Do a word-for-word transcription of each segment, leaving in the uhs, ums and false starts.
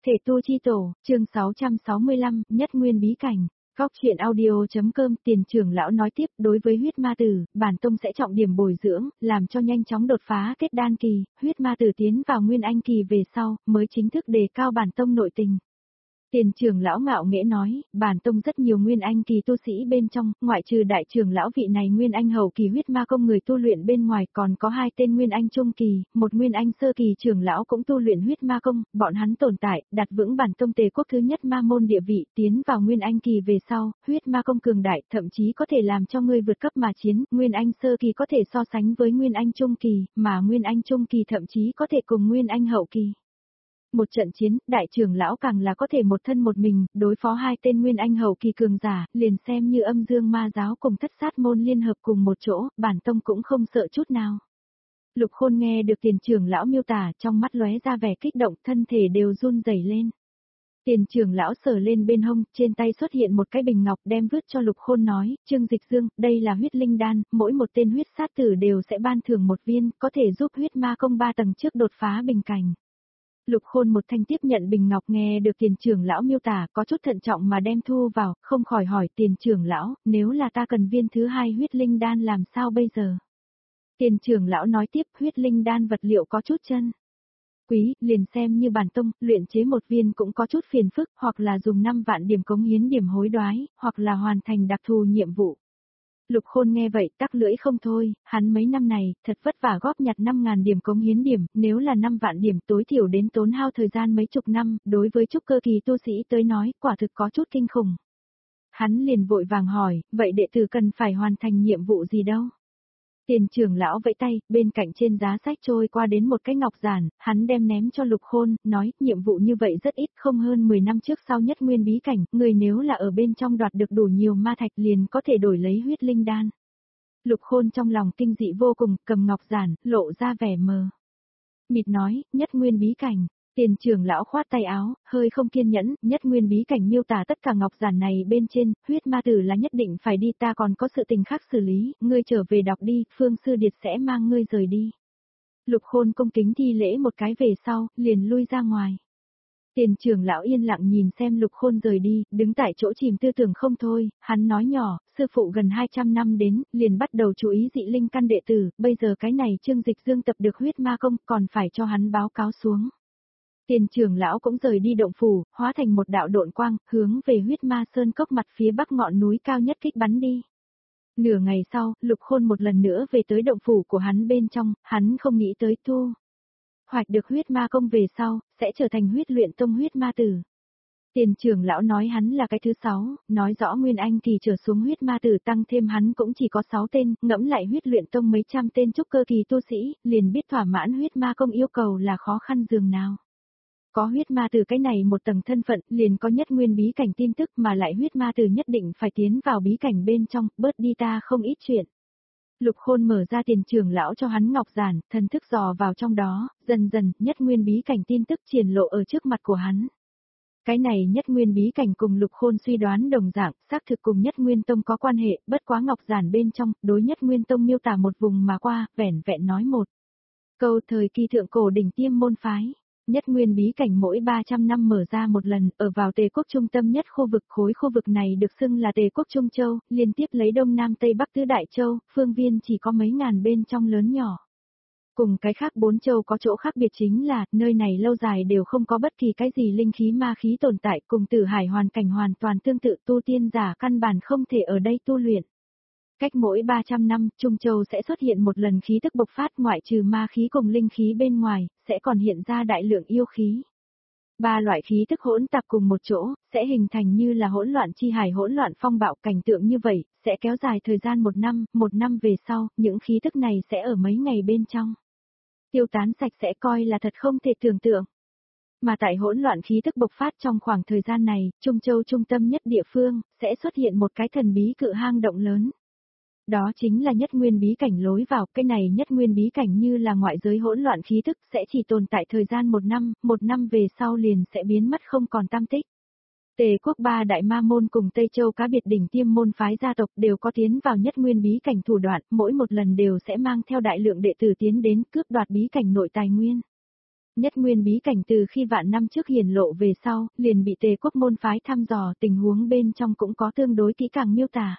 Thể tu chi tổ, chương sáu trăm sáu mươi lăm, nhất nguyên bí cảnh. Góc chuyện audio.com. Tiền trưởng lão nói tiếp, đối với huyết ma tử, bản tông sẽ trọng điểm bồi dưỡng, làm cho nhanh chóng đột phá kết đan kỳ, huyết ma tử tiến vào nguyên anh kỳ về sau, mới chính thức đề cao bản tông nội tình. Tiền trưởng lão ngạo nghễ nói, bản tông rất nhiều nguyên anh kỳ tu sĩ bên trong, ngoại trừ đại trưởng lão vị này nguyên anh hậu kỳ huyết ma công người tu luyện bên ngoài, còn có hai tên nguyên anh trung kỳ, một nguyên anh sơ kỳ trưởng lão cũng tu luyện huyết ma công, bọn hắn tồn tại, đặt vững bản tông Tề quốc thứ nhất ma môn địa vị, tiến vào nguyên anh kỳ về sau, huyết ma công cường đại, thậm chí có thể làm cho ngươi vượt cấp mà chiến, nguyên anh sơ kỳ có thể so sánh với nguyên anh trung kỳ, mà nguyên anh trung kỳ thậm chí có thể cùng nguyên anh hậu kỳ. Một trận chiến, đại trưởng lão càng là có thể một thân một mình, đối phó hai tên nguyên anh hậu kỳ cường giả, liền xem như âm dương ma giáo cùng thất sát môn liên hợp cùng một chỗ, bản tông cũng không sợ chút nào. Lục Khôn nghe được tiền trưởng lão miêu tả, trong mắt lóe ra vẻ kích động, thân thể đều run rẩy lên. Tiền trưởng lão sờ lên bên hông, trên tay xuất hiện một cái bình ngọc đem vứt cho Lục Khôn nói, Trương Dịch Dương, đây là huyết linh đan, mỗi một tên huyết sát tử đều sẽ ban thưởng một viên, có thể giúp huyết ma công ba tầng trước đột phá bình cảnh. Lục Khôn một thanh tiếp nhận bình ngọc nghe được tiền trưởng lão miêu tả có chút thận trọng mà đem thu vào, không khỏi hỏi tiền trưởng lão, nếu là ta cần viên thứ hai huyết linh đan làm sao bây giờ? Tiền trưởng lão nói tiếp huyết linh đan vật liệu có chút chân quý, liền xem như bản tông, luyện chế một viên cũng có chút phiền phức, hoặc là dùng năm vạn điểm cống hiến điểm hối đoái, hoặc là hoàn thành đặc thù nhiệm vụ. Lục Khôn nghe vậy tắc lưỡi không thôi, hắn mấy năm này, thật vất vả góp nhặt năm ngàn điểm cống hiến điểm, nếu là năm vạn điểm tối thiểu đến tốn hao thời gian mấy chục năm, đối với trúc cơ kỳ tu sĩ tới nói, quả thực có chút kinh khủng. Hắn liền vội vàng hỏi, vậy đệ tử cần phải hoàn thành nhiệm vụ gì đâu? Tiền trưởng lão vẫy tay, bên cạnh trên giá sách trôi qua đến một cái ngọc giản, hắn đem ném cho Lục Khôn, nói, nhiệm vụ như vậy rất ít, không hơn mười năm trước sau nhất nguyên bí cảnh, người nếu là ở bên trong đoạt được đủ nhiều ma thạch liền có thể đổi lấy huyết linh đan. Lục Khôn trong lòng kinh dị vô cùng, cầm ngọc giản, lộ ra vẻ mờ mịt nói, nhất nguyên bí cảnh. Tiền trưởng lão khoát tay áo, hơi không kiên nhẫn, nhất nguyên bí cảnh miêu tả tất cả ngọc giản này bên trên, huyết ma tử là nhất định phải đi, ta còn có sự tình khác xử lý, ngươi trở về đọc đi, Phương Sư Điệt sẽ mang ngươi rời đi. Lục Khôn cung kính thi lễ một cái về sau, liền lui ra ngoài. Tiền trưởng lão yên lặng nhìn xem Lục Khôn rời đi, đứng tại chỗ chìm tư tưởng không thôi, hắn nói nhỏ, sư phụ gần hai trăm năm đến, liền bắt đầu chú ý dị linh căn đệ tử, bây giờ cái này Trương Dịch Dương tập được huyết ma công, còn phải cho hắn báo cáo xuống. Tiền trưởng lão cũng rời đi động phủ, hóa thành một đạo độn quang, hướng về huyết ma sơn cốc mặt phía bắc ngọn núi cao nhất kích bắn đi. Nửa ngày sau, Lục Khôn một lần nữa về tới động phủ của hắn bên trong, hắn không nghĩ tới tu hoạch được huyết ma công về sau, sẽ trở thành huyết luyện tông huyết ma tử. Tiền trưởng lão nói hắn là cái thứ sáu, nói rõ nguyên anh kỳ trở xuống huyết ma tử tăng thêm hắn cũng chỉ có sáu tên, ngẫm lại huyết luyện tông mấy trăm tên trúc cơ kỳ tu sĩ, liền biết thỏa mãn huyết ma công yêu cầu là khó khăn dường nào. Có huyết ma tử cái này một tầng thân phận, liền có nhất nguyên bí cảnh tin tức mà lại huyết ma tử nhất định phải tiến vào bí cảnh bên trong, bớt đi ta không ít chuyện. Lục Khôn mở ra tiền trưởng lão cho hắn ngọc giản, thần thức dò vào trong đó, dần dần, nhất nguyên bí cảnh tin tức triển lộ ở trước mặt của hắn. Cái này nhất nguyên bí cảnh cùng Lục Khôn suy đoán đồng dạng, xác thực cùng nhất nguyên tông có quan hệ, bất quá ngọc giản bên trong, đối nhất nguyên tông miêu tả một vùng mà qua, vẻn vẹn nói một câu thời kỳ thượng cổ đỉnh tiêm môn phái. Nhất nguyên bí cảnh mỗi ba trăm năm mở ra một lần, ở vào Tề quốc trung tâm nhất khu vực, khối khu vực này được xưng là Tề quốc Trung Châu, liên tiếp lấy Đông Nam Tây Bắc tứ đại châu, phương viên chỉ có mấy ngàn bên trong lớn nhỏ. Cùng cái khác bốn châu có chỗ khác biệt chính là, nơi này lâu dài đều không có bất kỳ cái gì linh khí ma khí tồn tại, cùng Tử Hải hoàn cảnh hoàn toàn tương tự, tu tiên giả căn bản không thể ở đây tu luyện. Cách mỗi ba trăm năm, Trung Châu sẽ xuất hiện một lần khí tức bộc phát, ngoại trừ ma khí cùng linh khí bên ngoài, sẽ còn hiện ra đại lượng yêu khí. Ba loại khí tức hỗn tạp cùng một chỗ, sẽ hình thành như là hỗn loạn chi hải, hỗn loạn phong bạo, cảnh tượng như vậy, sẽ kéo dài thời gian một năm, một năm về sau, những khí tức này sẽ ở mấy ngày bên trong tiêu tán sạch, sẽ coi là thật không thể tưởng tượng. Mà tại hỗn loạn khí tức bộc phát trong khoảng thời gian này, Trung Châu trung tâm nhất địa phương, sẽ xuất hiện một cái thần bí cự hang động lớn. Đó chính là nhất nguyên bí cảnh lối vào, cái này nhất nguyên bí cảnh như là ngoại giới hỗn loạn khí tức, sẽ chỉ tồn tại thời gian một năm, một năm về sau liền sẽ biến mất không còn tăm tích. Tề quốc ba đại ma môn cùng Tây Châu cá biệt đỉnh tiêm môn phái gia tộc đều có tiến vào nhất nguyên bí cảnh thủ đoạn, mỗi một lần đều sẽ mang theo đại lượng đệ tử tiến đến cướp đoạt bí cảnh nội tài nguyên. Nhất nguyên bí cảnh từ khi vạn năm trước hiển lộ về sau, liền bị Tề quốc môn phái thăm dò, tình huống bên trong cũng có tương đối kỹ càng miêu tả.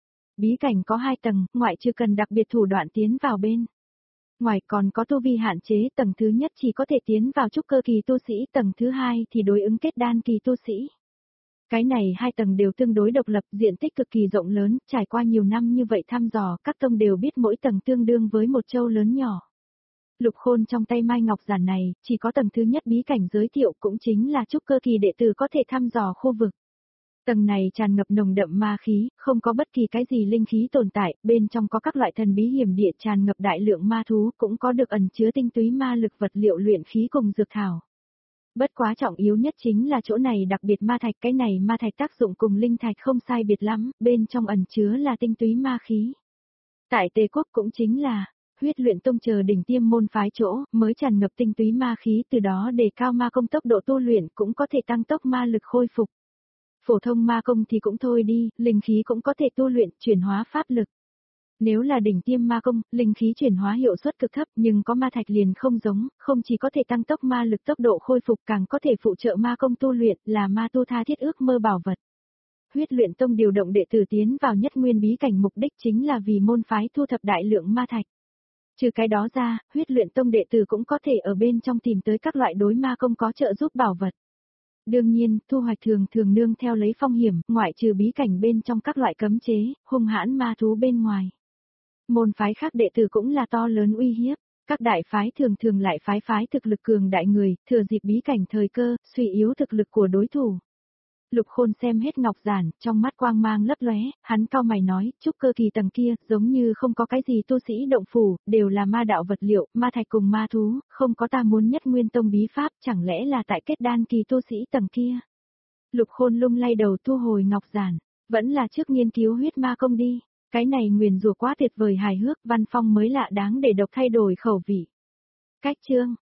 Bí cảnh có hai tầng, ngoại trừ cần đặc biệt thủ đoạn tiến vào bên. Ngoài còn có tu vi hạn chế, tầng thứ nhất chỉ có thể tiến vào trúc cơ kỳ tu sĩ, tầng thứ hai thì đối ứng kết đan kỳ tu sĩ. Cái này hai tầng đều tương đối độc lập, diện tích cực kỳ rộng lớn, trải qua nhiều năm như vậy thăm dò, các tông đều biết mỗi tầng tương đương với một châu lớn nhỏ. Lục Khôn trong tay Mai Ngọc Giản này, chỉ có tầng thứ nhất bí cảnh giới thiệu cũng chính là trúc cơ kỳ đệ tử có thể thăm dò khu vực. Tầng này tràn ngập nồng đậm ma khí, không có bất kỳ cái gì linh khí tồn tại, bên trong có các loại thần bí hiểm địa tràn ngập đại lượng ma thú, cũng có được ẩn chứa tinh túy ma lực vật liệu luyện khí cùng dược thảo. Bất quá trọng yếu nhất chính là chỗ này đặc biệt ma thạch, cái này ma thạch tác dụng cùng linh thạch không sai biệt lắm, bên trong ẩn chứa là tinh túy ma khí. Tại Tề quốc cũng chính là Huyết Luyện Tông chờ đỉnh tiêm môn phái chỗ, mới tràn ngập tinh túy ma khí, từ đó đề cao ma công tốc độ tu luyện, cũng có thể tăng tốc ma lực khôi phục. Phổ thông ma công thì cũng thôi đi, linh khí cũng có thể tu luyện, chuyển hóa pháp lực. Nếu là đỉnh tiêm ma công, linh khí chuyển hóa hiệu suất cực thấp, nhưng có ma thạch liền không giống, không chỉ có thể tăng tốc ma lực tốc độ khôi phục, càng có thể phụ trợ ma công tu luyện, là ma tu tha thiết ước mơ bảo vật. Huyết Luyện Tông điều động đệ tử tiến vào nhất nguyên bí cảnh, mục đích chính là vì môn phái thu thập đại lượng ma thạch. Trừ cái đó ra, Huyết Luyện Tông đệ tử cũng có thể ở bên trong tìm tới các loại đối ma công có trợ giúp bảo vật. Đương nhiên, thu hoạch thường thường nương theo lấy phong hiểm, ngoại trừ bí cảnh bên trong các loại cấm chế, hung hãn ma thú bên ngoài. Môn phái khác đệ tử cũng là to lớn uy hiếp, các đại phái thường thường lại phái phái thực lực cường đại người, thừa dịp bí cảnh thời cơ, suy yếu thực lực của đối thủ. Lục Khôn xem hết ngọc giản, trong mắt quang mang lấp lóe, hắn cau mày nói, trúc cơ kỳ tầng kia, giống như không có cái gì tu sĩ động phủ, đều là ma đạo vật liệu, ma thạch cùng ma thú, không có ta muốn nhất nguyên tông bí pháp, chẳng lẽ là tại kết đan kỳ tu sĩ tầng kia. Lục Khôn lung lay đầu thu hồi ngọc giản, vẫn là trước nghiên cứu huyết ma công đi, cái này nguyền rủa quá tuyệt vời hài hước, văn phong mới lạ đáng để độc thay đổi khẩu vị. Cách chương